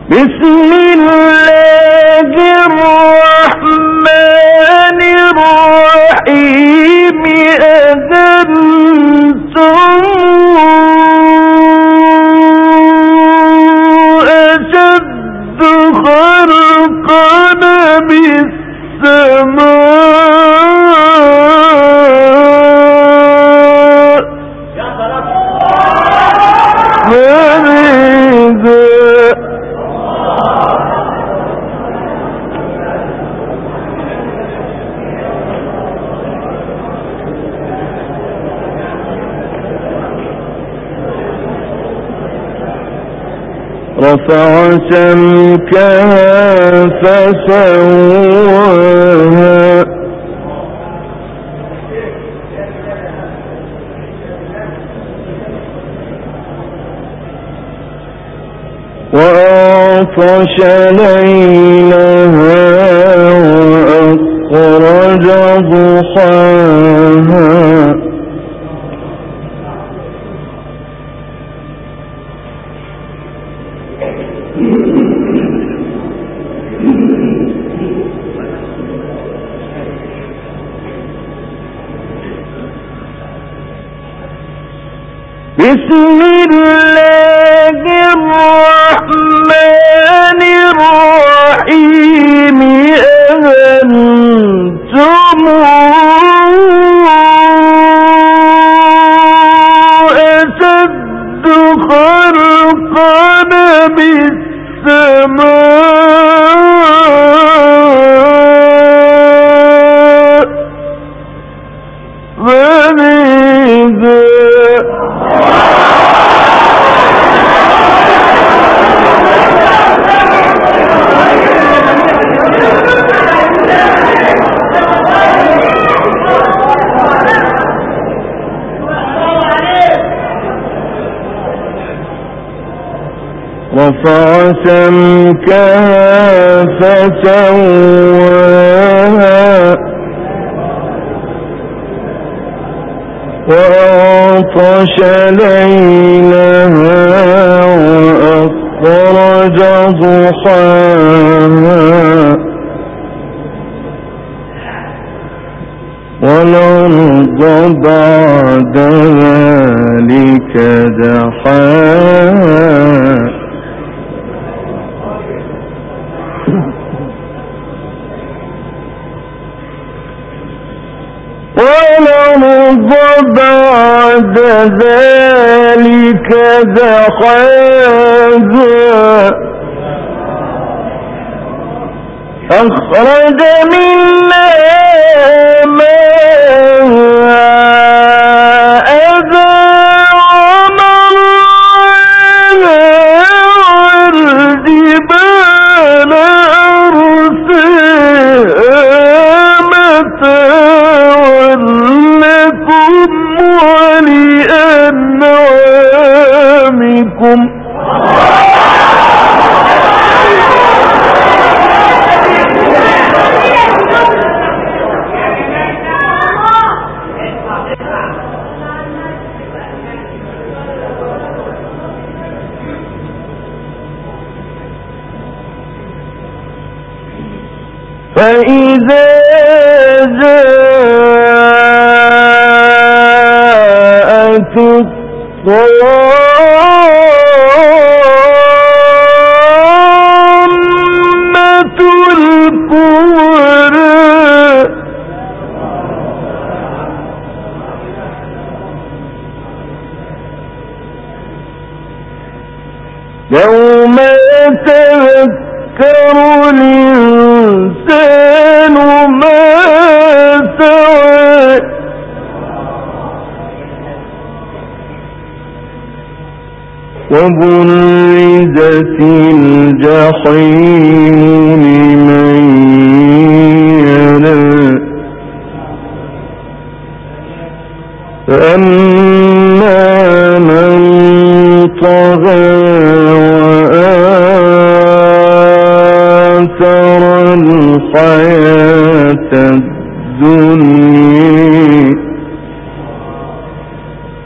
بسم الله الرحمن الرحيم أأنتم أشد خلقا بالسماء رفع سمكها فسواها وأغطش ليلها وأخرج ضحاها بسم الله الرحمن الرحيم أأنتم أشد خلقا بالسماء بنيها رفع سمكها فسواها وأغطش ليلها وأخرج ضحاها والأرض بعد ذلك دحاها والأرض بعد ذلك دحاها أخرج منها ماءها والجبال أرساها متاعا لكم ولأنعامكم فإذا جاءت الطامة الكبرى يوم يتذكر الإنسان ما سعى وبرزت الجحيم لمن يرى فأما من طغى وآثر الحياة الدنيا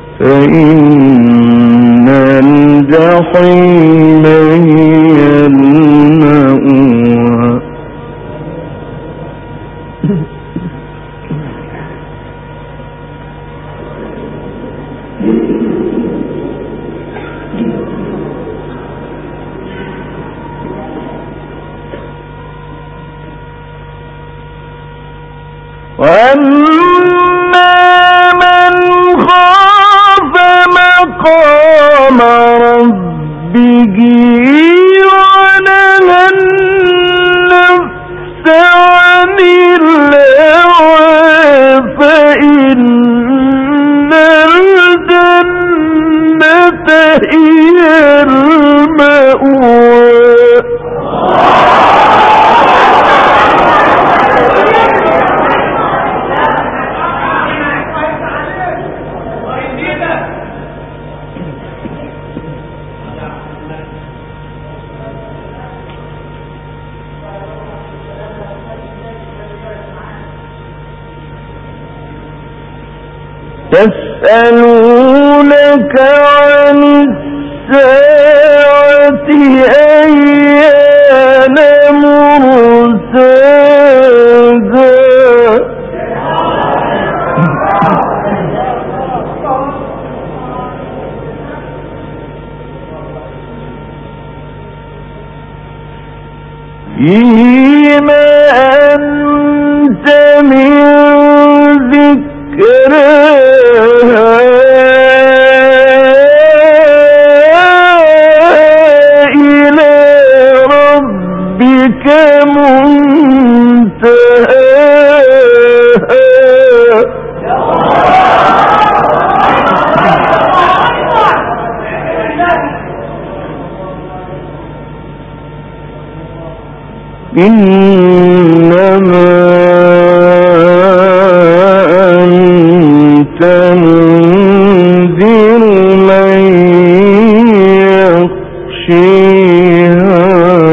فإن الجحيم هي ربه ونهى النفس عن الهوى فإن الجنة هي المأوى. يسألونك عن الساعة أيان مرساها فيما أنت من ذكرها إلى ربك منتهاها. إنما أنت منذر من يخشيها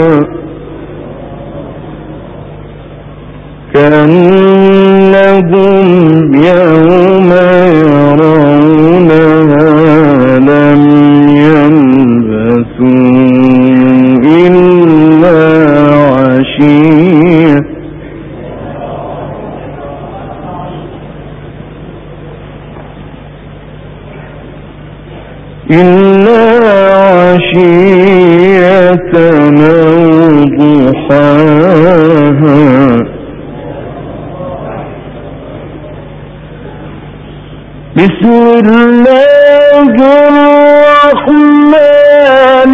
كأنهم يوم يرونها لم يلبثوا إلا عشية أو ضحاها. بسم الله الرحمن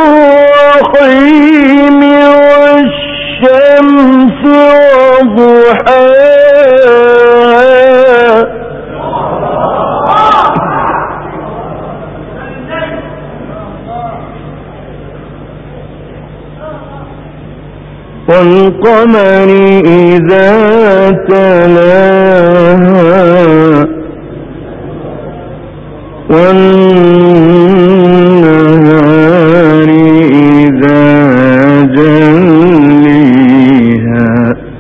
الرحيم والشمس وضحاها والقمر إذا تلاها والنهار إذا جليها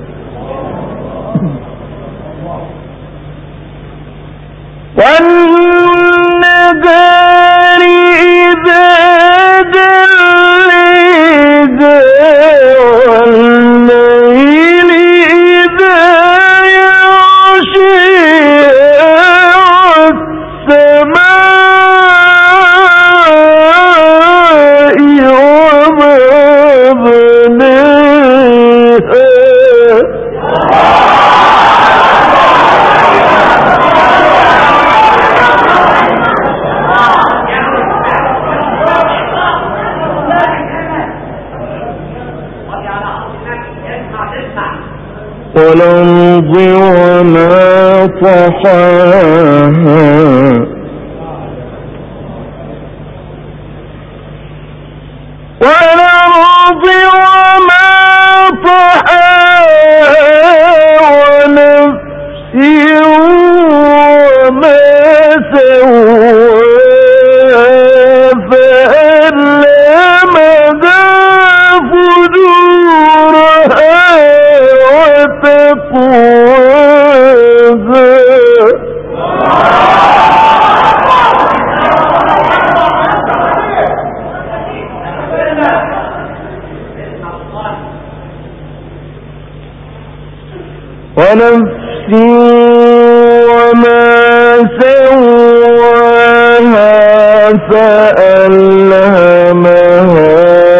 والنهار إذا جليها والليل إذا يغشيها والسماء وما بناها. والأرض وما طحاها والأرض وما طحاها ونفس وما سواها فألهمها فجورها وتقواها. ونفس وما سواها فألهمها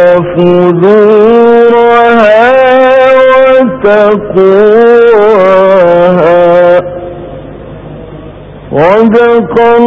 فجورها وتقواها. صدق